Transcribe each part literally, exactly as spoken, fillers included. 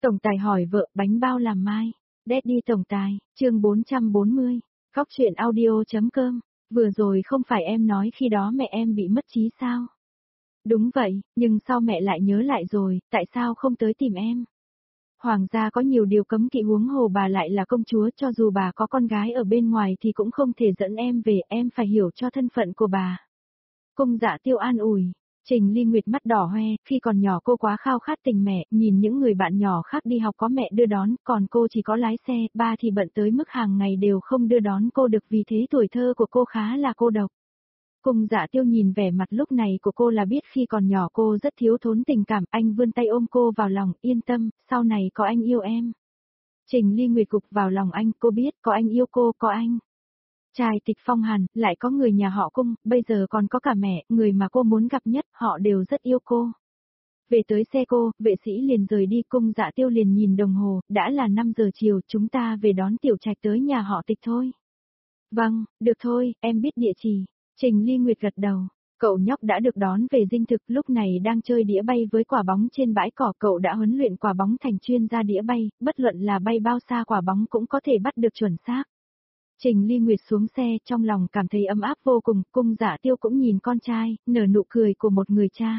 Tổng tài hỏi vợ bánh bao làm mai. Daddy tổng tài, chương bốn trăm bốn mươi. Góc chuyện audio.com. Vừa rồi không phải em nói khi đó mẹ em bị mất trí sao? Đúng vậy, nhưng sao mẹ lại nhớ lại rồi, tại sao không tới tìm em? Hoàng gia có nhiều điều cấm kỵ, huống hồ bà lại là công chúa, cho dù bà có con gái ở bên ngoài thì cũng không thể dẫn em về, em phải hiểu cho thân phận của bà. Cung Dạ Tiêu an ủi. Trình Ly Nguyệt mắt đỏ hoe, khi còn nhỏ cô quá khao khát tình mẹ, nhìn những người bạn nhỏ khác đi học có mẹ đưa đón, còn cô chỉ có lái xe, ba thì bận tới mức hàng ngày đều không đưa đón cô được, vì thế tuổi thơ của cô khá là cô độc. Cung Dạ Tiêu nhìn vẻ mặt lúc này của cô là biết khi còn nhỏ cô rất thiếu thốn tình cảm, anh vươn tay ôm cô vào lòng, yên tâm, sau này có anh yêu em. Trình Ly Nguyệt gục vào lòng anh, cô biết có anh yêu cô, có anh. Trai Tịch Phong Hàn, lại có người nhà họ Cung, bây giờ còn có cả mẹ, người mà cô muốn gặp nhất, họ đều rất yêu cô. Về tới xe cô, vệ sĩ liền rời đi, Cung Dạ Tiêu liền nhìn đồng hồ, đã là năm giờ chiều, chúng ta về đón Tiểu Trạch tới nhà họ Tịch thôi. Vâng, được thôi, em biết địa chỉ. Trình Ly Nguyệt gật đầu. Cậu nhóc đã được đón về dinh thực, lúc này đang chơi đĩa bay với quả bóng trên bãi cỏ, cậu đã huấn luyện quả bóng thành chuyên gia đĩa bay, bất luận là bay bao xa quả bóng cũng có thể bắt được chuẩn xác. Trình Ly Nguyệt xuống xe, trong lòng cảm thấy ấm áp vô cùng, Cung Dạ Tiêu cũng nhìn con trai, nở nụ cười của một người cha.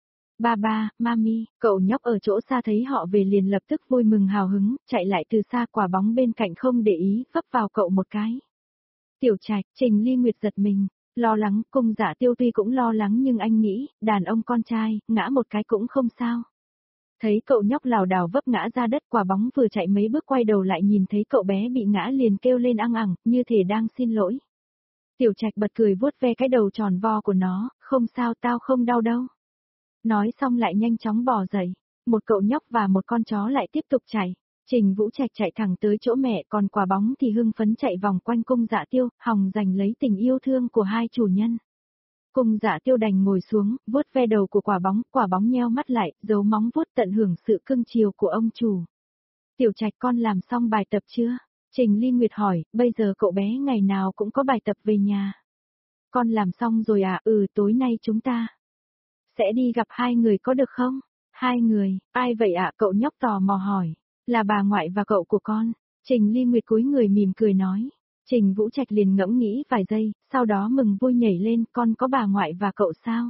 Ba ba, mami, cậu nhóc ở chỗ xa thấy họ về liền lập tức vui mừng hào hứng, chạy lại từ xa, quả bóng bên cạnh không để ý, vấp vào cậu một cái. Tiểu Trạch, Trình Ly Nguyệt giật mình, lo lắng, Cung Dạ Tiêu tuy cũng lo lắng nhưng anh nghĩ, đàn ông con trai, ngã một cái cũng không sao. Thấy cậu nhóc lảo đảo vấp ngã ra đất, quả bóng vừa chạy mấy bước quay đầu lại nhìn thấy cậu bé bị ngã liền kêu lên ăng ẳng, như thể đang xin lỗi. Tiểu Trạch bật cười vuốt ve cái đầu tròn vo của nó, không sao, tao không đau đâu. Nói xong lại nhanh chóng bò dậy, một cậu nhóc và một con chó lại tiếp tục chạy. Trình Vũ Trạch chạy thẳng tới chỗ mẹ, còn quả bóng thì hưng phấn chạy vòng quanh Cung Dạ Tiêu, hòng giành lấy tình yêu thương của hai chủ nhân. Cung Dạ Tiêu đành ngồi xuống, vuốt ve đầu của quả bóng, quả bóng nheo mắt lại, giấu móng vuốt tận hưởng sự cưng chiều của ông chủ. Tiểu Trạch, con làm xong bài tập chưa? Trình Ly Nguyệt hỏi, bây giờ cậu bé ngày nào cũng có bài tập về nhà. Con làm xong rồi à? Ừ, tối nay chúng ta sẽ đi gặp hai người có được không? Hai người, ai vậy ạ? Cậu nhóc tò mò hỏi. Là bà ngoại và cậu của con. Trình Ly Nguyệt cúi người mỉm cười nói. Trình Vũ Trạch liền ngẫm nghĩ vài giây, sau đó mừng vui nhảy lên, con có bà ngoại và cậu sao?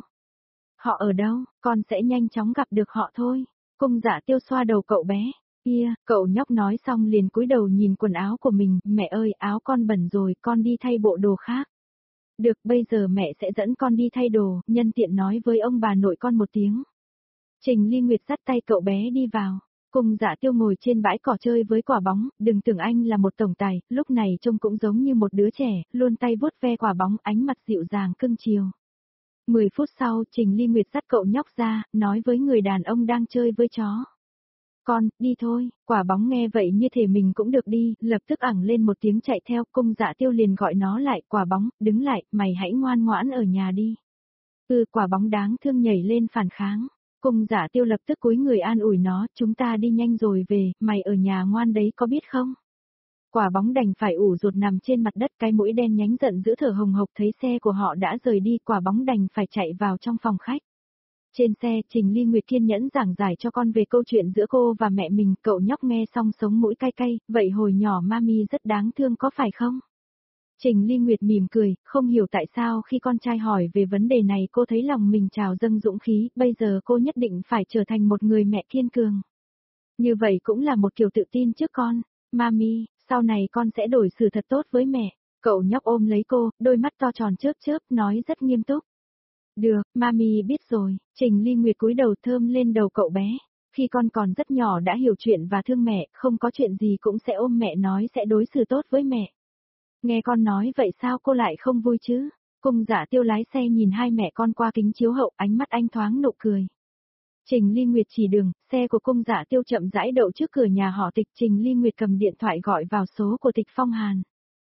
Họ ở đâu? Con sẽ nhanh chóng gặp được họ thôi. Cung Dạ Tiêu xoa đầu cậu bé. Kia, cậu nhóc nói xong liền cúi đầu nhìn quần áo của mình, mẹ ơi, áo con bẩn rồi, con đi thay bộ đồ khác. Được, bây giờ mẹ sẽ dẫn con đi thay đồ, nhân tiện nói với ông bà nội con một tiếng. Trình Ly Nguyệt dắt tay cậu bé đi vào. Cung Dạ Tiêu ngồi trên bãi cỏ chơi với quả bóng, đừng tưởng anh là một tổng tài, lúc này trông cũng giống như một đứa trẻ, luôn tay vuốt ve quả bóng, ánh mặt dịu dàng cưng chiều. Mười phút sau, Trình Ly Nguyệt dắt cậu nhóc ra, nói với người đàn ông đang chơi với chó. Con, đi thôi, quả bóng nghe vậy như thể mình cũng được đi, lập tức ẳng lên một tiếng chạy theo, Cung Dạ Tiêu liền gọi nó lại, quả bóng, đứng lại, mày hãy ngoan ngoãn ở nhà đi. Ừ, quả bóng đáng thương nhảy lên phản kháng. Cung Dạ Tiêu lập tức cúi người an ủi nó, chúng ta đi nhanh rồi về, mày ở nhà ngoan đấy có biết không? Quả bóng đành phải ủ rụt nằm trên mặt đất, cái mũi đen nhánh giận dữ thở hồng hộc, thấy xe của họ đã rời đi, quả bóng đành phải chạy vào trong phòng khách. Trên xe, Trình Ly Nguyệt kiên nhẫn giảng giải cho con về câu chuyện giữa cô và mẹ mình, cậu nhóc nghe xong sống mũi cay cay, vậy hồi nhỏ mami rất đáng thương có phải không? Trình Ly Nguyệt mỉm cười, không hiểu tại sao khi con trai hỏi về vấn đề này cô thấy lòng mình trào dâng dũng khí, bây giờ cô nhất định phải trở thành một người mẹ kiên cường. Như vậy cũng là một kiểu tự tin trước con, mami, sau này con sẽ đổi xử thật tốt với mẹ. Cậu nhóc ôm lấy cô, đôi mắt to tròn chớp chớp, nói rất nghiêm túc. Được, mami biết rồi. Trình Ly Nguyệt cúi đầu thơm lên đầu cậu bé. Khi con còn rất nhỏ đã hiểu chuyện và thương mẹ, không có chuyện gì cũng sẽ ôm mẹ nói sẽ đối xử tốt với mẹ. Nghe con nói vậy sao cô lại không vui chứ? Cung Dạ Tiêu lái xe nhìn hai mẹ con qua kính chiếu hậu, ánh mắt anh thoáng nụ cười. Trình Ly Nguyệt chỉ đường, xe của Cung Dạ Tiêu chậm rãi đậu trước cửa nhà họ Tịch. Trình Ly Nguyệt cầm điện thoại gọi vào số của Tịch Phong Hàn.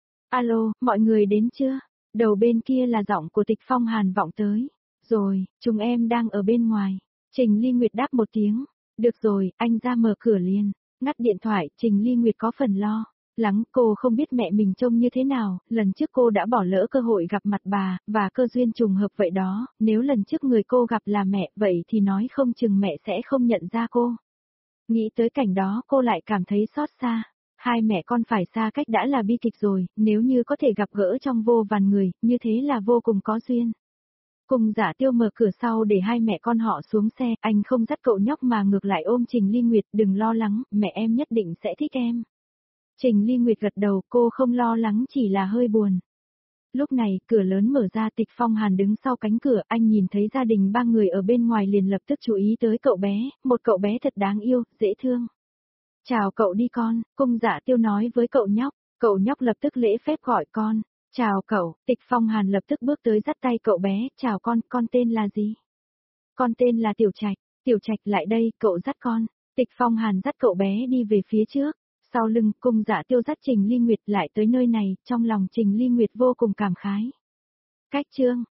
Alo, mọi người đến chưa? Đầu bên kia là giọng của Tịch Phong Hàn vọng tới. Rồi, chúng em đang ở bên ngoài. Trình Ly Nguyệt đáp một tiếng. Được rồi, anh ra mở cửa liền. Ngắt điện thoại, Trình Ly Nguyệt có phần lo lắng, cô không biết mẹ mình trông như thế nào, lần trước cô đã bỏ lỡ cơ hội gặp mặt bà, và cơ duyên trùng hợp vậy đó, nếu lần trước người cô gặp là mẹ, vậy thì nói không chừng mẹ sẽ không nhận ra cô. Nghĩ tới cảnh đó cô lại cảm thấy xót xa. Hai mẹ con phải xa cách đã là bi kịch rồi, nếu như có thể gặp gỡ trong vô vàn người, như thế là vô cùng có duyên. Cùng Dạ Tiêu mở cửa sau để hai mẹ con họ xuống xe, anh không dắt cậu nhóc mà ngược lại ôm Trình Ly Nguyệt, đừng lo lắng, mẹ em nhất định sẽ thích em. Trình Ly Nguyệt gật đầu, cô không lo lắng chỉ là hơi buồn. Lúc này, cửa lớn mở ra, Tịch Phong Hàn đứng sau cánh cửa, anh nhìn thấy gia đình ba người ở bên ngoài liền lập tức chú ý tới cậu bé, một cậu bé thật đáng yêu, dễ thương. Chào cậu đi con, Cung Dạ Tiêu nói với cậu nhóc, cậu nhóc lập tức lễ phép gọi con. Chào cậu, Tịch Phong Hàn lập tức bước tới dắt tay cậu bé, chào con, con tên là gì? Con tên là Tiểu Trạch, Tiểu Trạch lại đây, cậu dắt con. Tịch Phong Hàn dắt cậu bé đi về phía trước, sau lưng, Cung Dạ Tiêu dắt Trình Ly Nguyệt lại tới nơi này, trong lòng Trình Ly Nguyệt vô cùng cảm khái. Cách chương